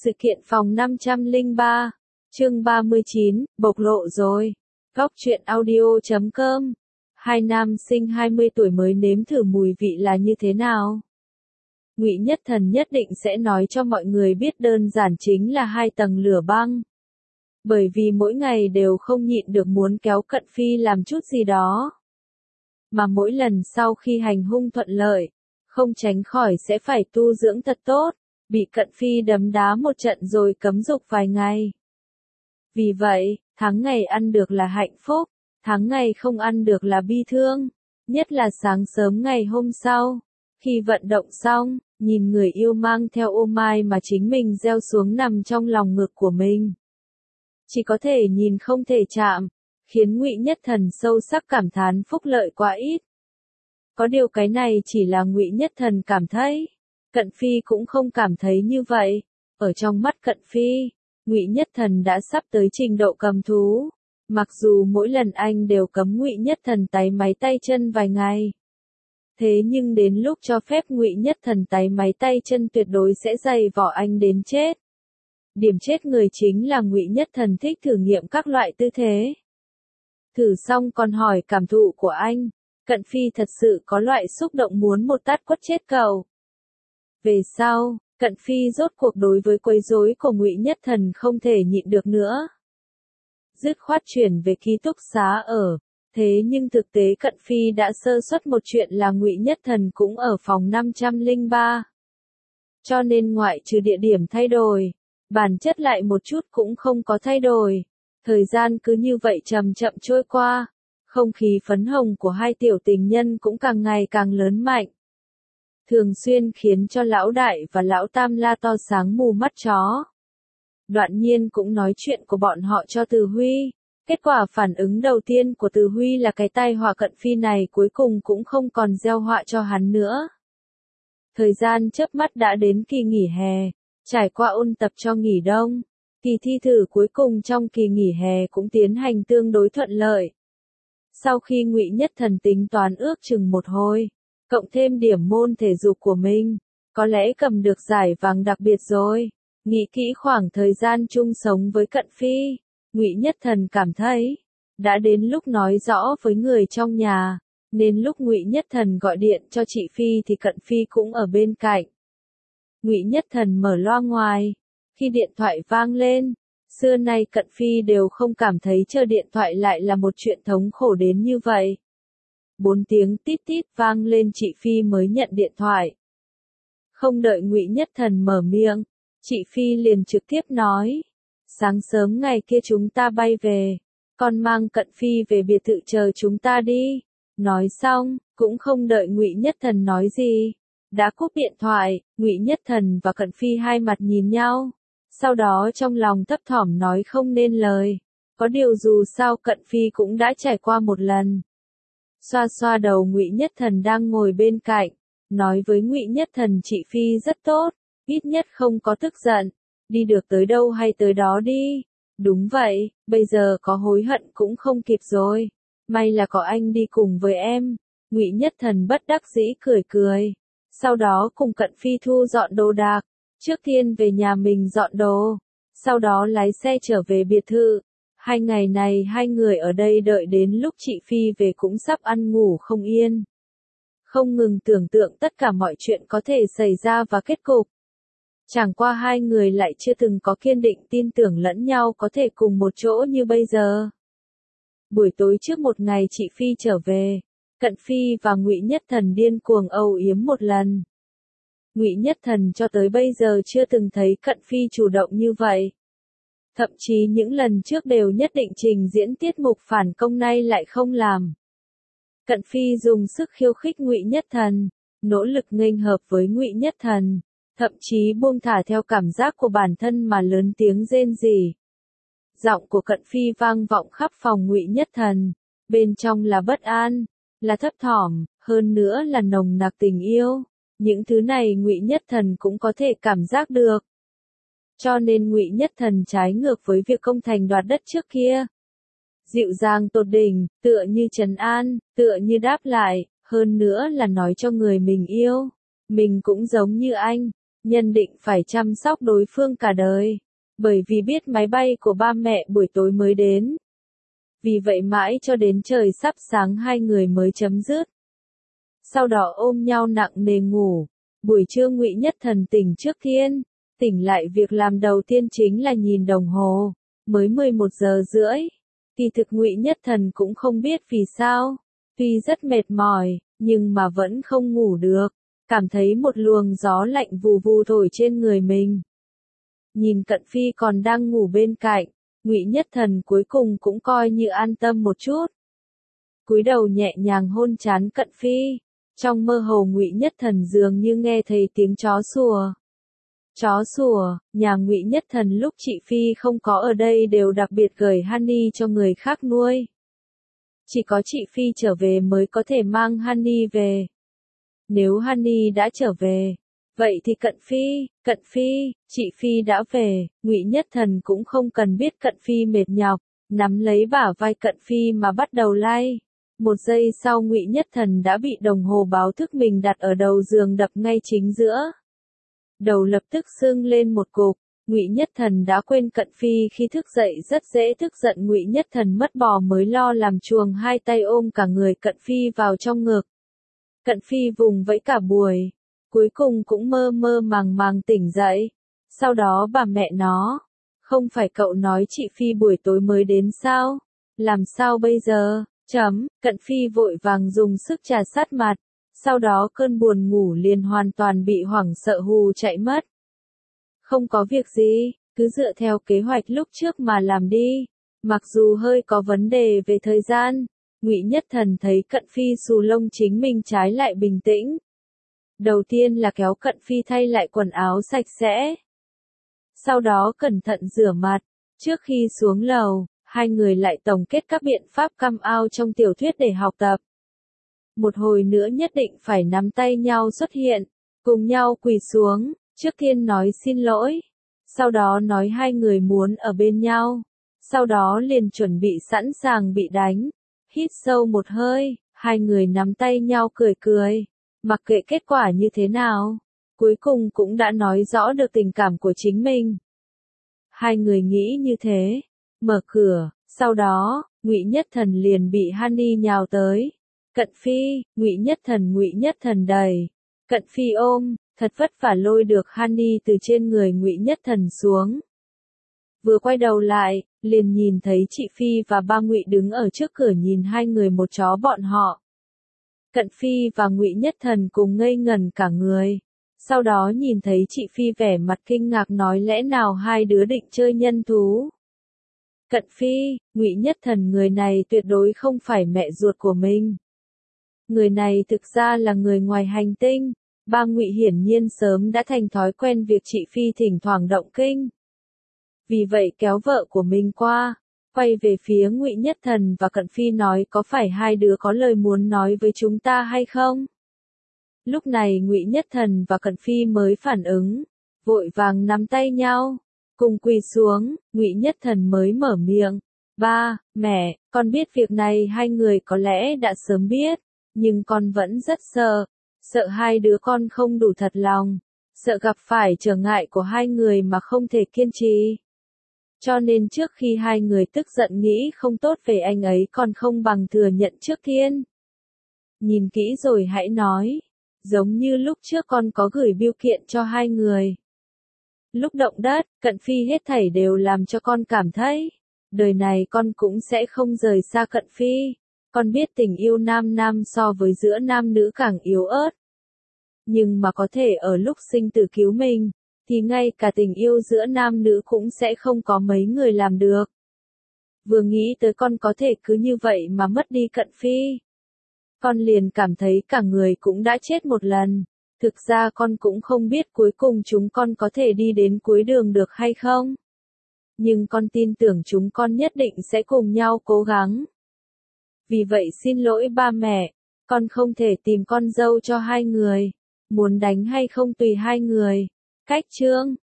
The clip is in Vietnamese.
Sự kiện phòng 503, chương 39, bộc lộ rồi. Góc truyện audio.com. Hai nam sinh 20 tuổi mới nếm thử mùi vị là như thế nào? Ngụy Nhất Thần nhất định sẽ nói cho mọi người biết đơn giản chính là 2 tầng lửa băng. Bởi vì mỗi ngày đều không nhịn được muốn kéo Cận Phi làm chút gì đó. Mà mỗi lần sau khi hành hung thuận lợi, không tránh khỏi sẽ phải tu dưỡng thật tốt, bị Cận Phi đấm đá một trận rồi cấm dục vài ngày. Vì vậy, tháng ngày ăn được là hạnh phúc, tháng ngày không ăn được là bi thương, nhất là sáng sớm ngày hôm sau, khi vận động xong, nhìn người yêu mang theo ô mai mà chính mình gieo xuống nằm trong lòng ngực của mình. Chỉ có thể nhìn không thể chạm, khiến Ngụy Nhất Thần sâu sắc cảm thán phúc lợi quá ít. Có điều cái này chỉ là Ngụy Nhất Thần cảm thấy, Cận Phi cũng không cảm thấy như vậy. Ở trong mắt Cận Phi, Ngụy Nhất Thần đã sắp tới trình độ cầm thú, mặc dù mỗi lần anh đều cấm Ngụy Nhất Thần táy máy tay chân vài ngày. Thế nhưng đến lúc cho phép Ngụy Nhất Thần táy máy tay chân tuyệt đối sẽ giày vò anh đến chết. Điểm chết người chính là Ngụy Nhất Thần thích thử nghiệm các loại tư thế. Thử xong còn hỏi cảm thụ của anh, Cận Phi thật sự có loại xúc động muốn một tát quất chết cậu. Về sau, Cận Phi rốt cuộc đối với quấy rối của Ngụy Nhất Thần không thể nhịn được nữa. Dứt khoát chuyển về ký túc xá ở, thế nhưng thực tế Cận Phi đã sơ suất một chuyện là Ngụy Nhất Thần cũng ở phòng 503. Cho nên ngoại trừ địa điểm thay đổi, bản chất lại một chút cũng không có thay đổi. Thời gian cứ như vậy chậm chậm trôi qua, không khí phấn hồng của hai tiểu tình nhân cũng càng ngày càng lớn mạnh. Thường xuyên khiến cho lão đại và lão tam la to sáng mù mắt chó. Đoạn Nhiên cũng nói chuyện của bọn họ cho Từ Huy. Kết quả phản ứng đầu tiên của Từ Huy là cái tai họa Cận Phi này cuối cùng cũng không còn gieo họa cho hắn nữa. Thời gian chớp mắt đã đến kỳ nghỉ hè, trải qua ôn tập cho nghỉ đông. Kỳ thi thử cuối cùng trong kỳ nghỉ hè cũng tiến hành tương đối thuận lợi. Sau khi Ngụy Nhất Thần tính toán ước chừng một hồi, cộng thêm điểm môn thể dục của mình, có lẽ cầm được giải vàng đặc biệt rồi. Nghĩ kỹ khoảng thời gian chung sống với Cận Phi, Ngụy Nhất Thần cảm thấy đã đến lúc nói rõ với người trong nhà, nên lúc Ngụy Nhất Thần gọi điện cho chị Phi thì Cận Phi cũng ở bên cạnh. Ngụy Nhất Thần mở loa ngoài, khi điện thoại vang lên, xưa nay Cận Phi đều không cảm thấy chờ điện thoại lại là một chuyện thống khổ đến như vậy. 4 tiếng tít tít vang lên chị Phi mới nhận điện thoại. Không đợi Ngụy Nhất Thần mở miệng, chị Phi liền trực tiếp nói, sáng sớm ngày kia chúng ta bay về, con mang Cận Phi về biệt thự chờ chúng ta đi. Nói xong, cũng không đợi Ngụy Nhất Thần nói gì, đã cúp điện thoại. Ngụy Nhất Thần và Cận Phi hai mặt nhìn nhau, sau đó trong lòng thấp thỏm nói không nên lời. Có điều dù sao Cận Phi cũng đã trải qua một lần. Xoa xoa đầu Ngụy Nhất Thần đang ngồi bên cạnh, nói với Ngụy Nhất Thần chị Phi rất tốt, ít nhất không có tức giận, đi được tới đâu hay tới đó đi. Đúng vậy, bây giờ có hối hận cũng không kịp rồi. May là có anh đi cùng với em. Ngụy Nhất Thần bất đắc dĩ cười cười. Sau đó cùng Cận Phi thu dọn đồ đạc. Trước tiên về nhà mình dọn đồ. Sau đó lái xe trở về biệt thự. 2 ngày này hai người ở đây đợi đến lúc chị Phi về cũng sắp ăn ngủ không yên. Không ngừng tưởng tượng tất cả mọi chuyện có thể xảy ra và kết cục. Chẳng qua hai người lại chưa từng có kiên định tin tưởng lẫn nhau có thể cùng một chỗ như bây giờ. Buổi tối trước một ngày chị Phi trở về, Cận Phi và Ngụy Nhất Thần điên cuồng âu yếm một lần. Ngụy Nhất Thần cho tới bây giờ chưa từng thấy Cận Phi chủ động như vậy. Thậm chí những lần trước đều nhất định trình diễn tiết mục phản công nay lại không làm. Cận Phi dùng sức khiêu khích Ngụy Nhất Thần, nỗ lực nghênh hợp với Ngụy Nhất Thần, thậm chí buông thả theo cảm giác của bản thân mà lớn tiếng rên rỉ. Giọng của Cận Phi vang vọng khắp phòng Ngụy Nhất Thần, bên trong là bất an, là thấp thỏm, hơn nữa là nồng nặc tình yêu. Những thứ này Ngụy Nhất Thần cũng có thể cảm giác được. Cho nên Ngụy Nhất Thần trái ngược với việc công thành đoạt đất trước kia. Dịu dàng tột đỉnh, tựa như trấn an, tựa như đáp lại, hơn nữa là nói cho người mình yêu. Mình cũng giống như anh, nhân định phải chăm sóc đối phương cả đời, bởi vì biết máy bay của ba mẹ buổi tối mới đến. Vì vậy mãi cho đến trời sắp sáng hai người mới chấm dứt. Sau đó ôm nhau nặng nề ngủ. Buổi trưa Ngụy Nhất Thần tỉnh trước Thiên, tỉnh lại việc làm đầu tiên chính là nhìn đồng hồ, mới 11 giờ rưỡi. Kỳ thực Ngụy Nhất Thần cũng không biết vì sao, tuy rất mệt mỏi, nhưng mà vẫn không ngủ được, cảm thấy một luồng gió lạnh vù vù thổi trên người mình. Nhìn Cận Phi còn đang ngủ bên cạnh, Ngụy Nhất Thần cuối cùng cũng coi như an tâm một chút. Cúi đầu nhẹ nhàng hôn trán Cận Phi, trong mơ hồ Ngụy Nhất Thần dường như nghe thấy tiếng chó sủa. Chó sủa, nhà Ngụy Nhất Thần lúc chị Phi không có ở đây đều đặc biệt gửi Honey cho người khác nuôi. Chỉ có chị Phi trở về mới có thể mang Honey về. Nếu Honey đã trở về, vậy thì Cận Phi, chị Phi đã về, Ngụy Nhất Thần cũng không cần biết Cận Phi mệt nhọc, nắm lấy bả vai Cận Phi mà bắt đầu lay. Một giây sau Ngụy Nhất Thần đã bị đồng hồ báo thức mình đặt ở đầu giường đập ngay chính giữa. Đầu lập tức sưng lên một cục, Ngụy Nhất Thần đã quên Cận Phi khi thức dậy rất dễ tức giận. Ngụy Nhất Thần mất bò mới lo làm chuồng, hai tay ôm cả người Cận Phi vào trong ngực. Cận Phi vùng vẫy cả buổi, cuối cùng cũng mơ mơ màng màng tỉnh dậy. Sau đó bà mẹ nó, không phải cậu nói chị Phi buổi tối mới đến sao? Làm sao bây giờ? Cận Phi vội vàng dùng sức trà sát mặt, sau đó cơn buồn ngủ liền hoàn toàn bị hoảng sợ hù chạy mất. Không có việc gì, cứ dựa theo kế hoạch lúc trước mà làm đi, mặc dù hơi có vấn đề về thời gian. Ngụy Nhất Thần thấy Cận Phi xù lông chính mình trái lại bình tĩnh. Đầu tiên là kéo Cận Phi thay lại quần áo sạch sẽ. Sau đó cẩn thận rửa mặt, trước khi xuống lầu, hai người lại tổng kết các biện pháp come out trong tiểu thuyết để học tập. Một hồi nữa nhất định phải nắm tay nhau xuất hiện, cùng nhau quỳ xuống, trước tiên nói xin lỗi, sau đó nói hai người muốn ở bên nhau, sau đó liền chuẩn bị sẵn sàng bị đánh. Hít sâu một hơi, hai người nắm tay nhau cười cười, mặc kệ kết quả như thế nào, cuối cùng cũng đã nói rõ được tình cảm của chính mình. Hai người nghĩ như thế, mở cửa, sau đó, Ngụy Nhất Thần liền bị Honey nhào tới. Cận Phi, Ngụy Nhất Thần đẩy, Cận Phi ôm, thật vất vả lôi được Honey từ trên người Ngụy Nhất Thần xuống. Vừa quay đầu lại, liền nhìn thấy chị Phi và ba Ngụy đứng ở trước cửa nhìn hai người một chó bọn họ. Cận Phi và Ngụy Nhất Thần cùng ngây ngẩn cả người. Sau đó nhìn thấy chị Phi vẻ mặt kinh ngạc nói lẽ nào hai đứa định chơi nhân thú. Cận Phi, Ngụy Nhất Thần người này tuyệt đối không phải mẹ ruột của mình. Người này thực ra là người ngoài hành tinh. Ba Ngụy hiển nhiên sớm đã thành thói quen việc chị Phi thỉnh thoảng động kinh. Vì vậy kéo vợ của mình qua, quay về phía Ngụy Nhất Thần và Cận Phi nói có phải hai đứa có lời muốn nói với chúng ta hay không? Lúc này Ngụy Nhất Thần và Cận Phi mới phản ứng, vội vàng nắm tay nhau, cùng quỳ xuống. Ngụy Nhất Thần mới mở miệng, ba, mẹ, con biết việc này hai người có lẽ đã sớm biết, nhưng con vẫn rất sợ hai đứa con không đủ thật lòng, sợ gặp phải trở ngại của hai người mà không thể kiên trì. Cho nên trước khi hai người tức giận nghĩ không tốt về anh ấy còn không bằng thừa nhận trước tiên. Nhìn kỹ rồi hãy nói, giống như lúc trước con có gửi bưu kiện cho hai người. Lúc động đất, Cận Phi hết thảy đều làm cho con cảm thấy, đời này con cũng sẽ không rời xa Cận Phi. Con biết tình yêu nam nam so với giữa nam nữ càng yếu ớt. Nhưng mà có thể ở lúc sinh tử cứu mình, thì ngay cả tình yêu giữa nam nữ cũng sẽ không có mấy người làm được. Vừa nghĩ tới con có thể cứ như vậy mà mất đi Cận Phi, con liền cảm thấy cả người cũng đã chết một lần. Thực ra con cũng không biết cuối cùng chúng con có thể đi đến cuối đường được hay không. Nhưng con tin tưởng chúng con nhất định sẽ cùng nhau cố gắng. Vì vậy xin lỗi ba mẹ, con không thể tìm con dâu cho hai người. Muốn đánh hay không tùy hai người. Cách chương